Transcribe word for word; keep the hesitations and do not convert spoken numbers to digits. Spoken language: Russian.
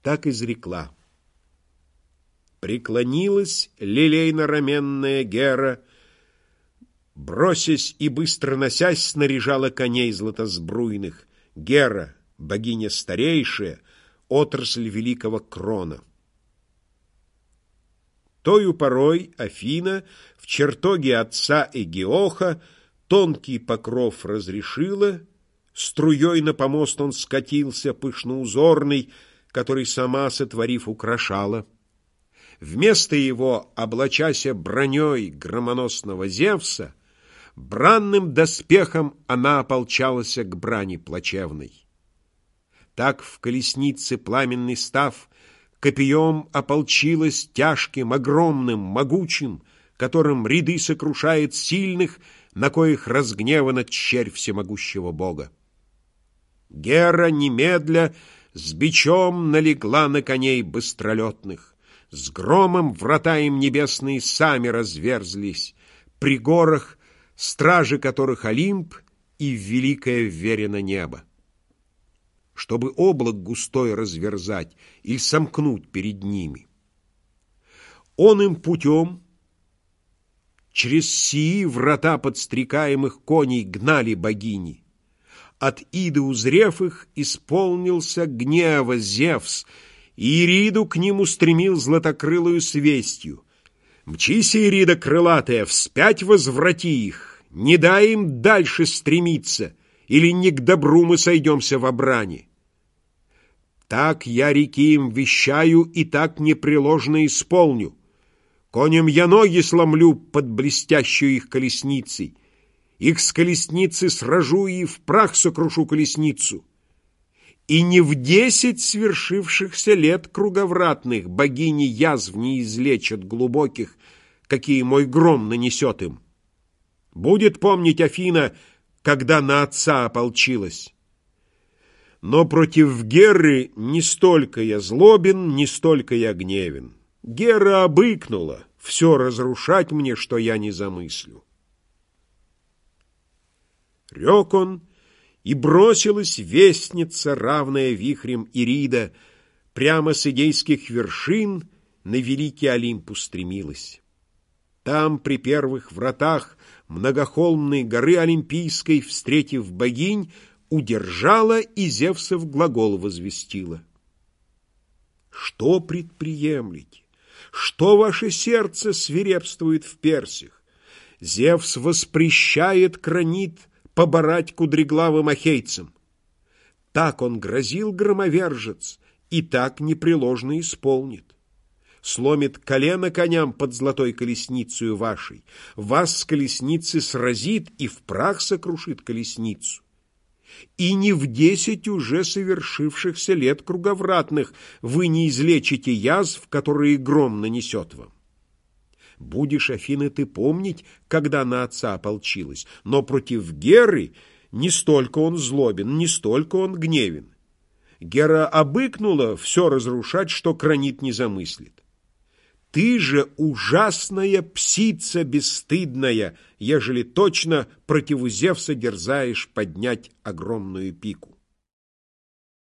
так изрекла. Преклонилась лилейно-раменная Гера, бросясь и быстро носясь, снаряжала коней златосбруйных. Гера, богиня старейшая, отрасль великого Крона. Тою порой Афина в чертоге отца Эгеоха тонкий покров разрешила, струей на помост он скатился, пышноузорный, который сама, сотворив, украшала. Вместо его, облачася броней громоносного Зевса, бранным доспехом она ополчалась к брани плачевной. Так в колеснице пламенный став, копьем ополчилась тяжким, огромным, могучим, которым ряды сокрушает сильных, на коих разгневана червь всемогущего Бога. Гера немедля с бичом налегла на коней быстролетных. С громом врата им небесные сами разверзлись, при горах, стражи которых Олимп и в великое вверено небо. Чтобы облак густой разверзать или сомкнуть перед ними. Он им путем через сии врата подстрекаемых коней гнали богини. От Иды узрев их, исполнился гнева Зевс, и Ириду к ним устремил златокрылую с вестью. «Мчись, Ирида крылатая, вспять возврати их, не дай им дальше стремиться, или не к добру мы сойдемся во брани. Так я реки им вещаю и так непреложно исполню. Коням я ноги сломлю под блестящую их колесницей, их с колесницы сражу и в прах сокрушу колесницу. И не в десять свершившихся лет круговратных богини язв не излечат глубоких, какие мой гром нанесет им. Будет помнить Афина, когда на отца ополчилась. Но против Геры не столько я злобен, не столько я гневен. Гера обыкнула все разрушать мне, что я не замыслю». Рек он, и бросилась вестница, равная вихрем Ирида, прямо с идейских вершин на великий Олимп устремилась. Там, при первых вратах многохолмной горы Олимпийской, встретив богинь, удержала и Зевсов глагол возвестила. «Что предприемлете? Что ваше сердце свирепствует в персях? Зевс воспрещает кранит поборать кудреглавым ахейцам. Так он грозил, громовержец, и так непреложно исполнит. Сломит колено коням под золотой колесницею вашей, вас с колесницы сразит и в прах сокрушит колесницу. И не в десять уже совершившихся лет круговратных вы не излечите язв, которые гром нанесет вам. Будешь, Афина, ты помнить, когда на отца ополчилась, но против Геры не столько он злобен, не столько он гневен. Гера обыкнула все разрушать, что кранит не замыслит. Ты же ужасная псица бесстыдная, ежели точно против Зевса дерзаешь поднять огромную пику.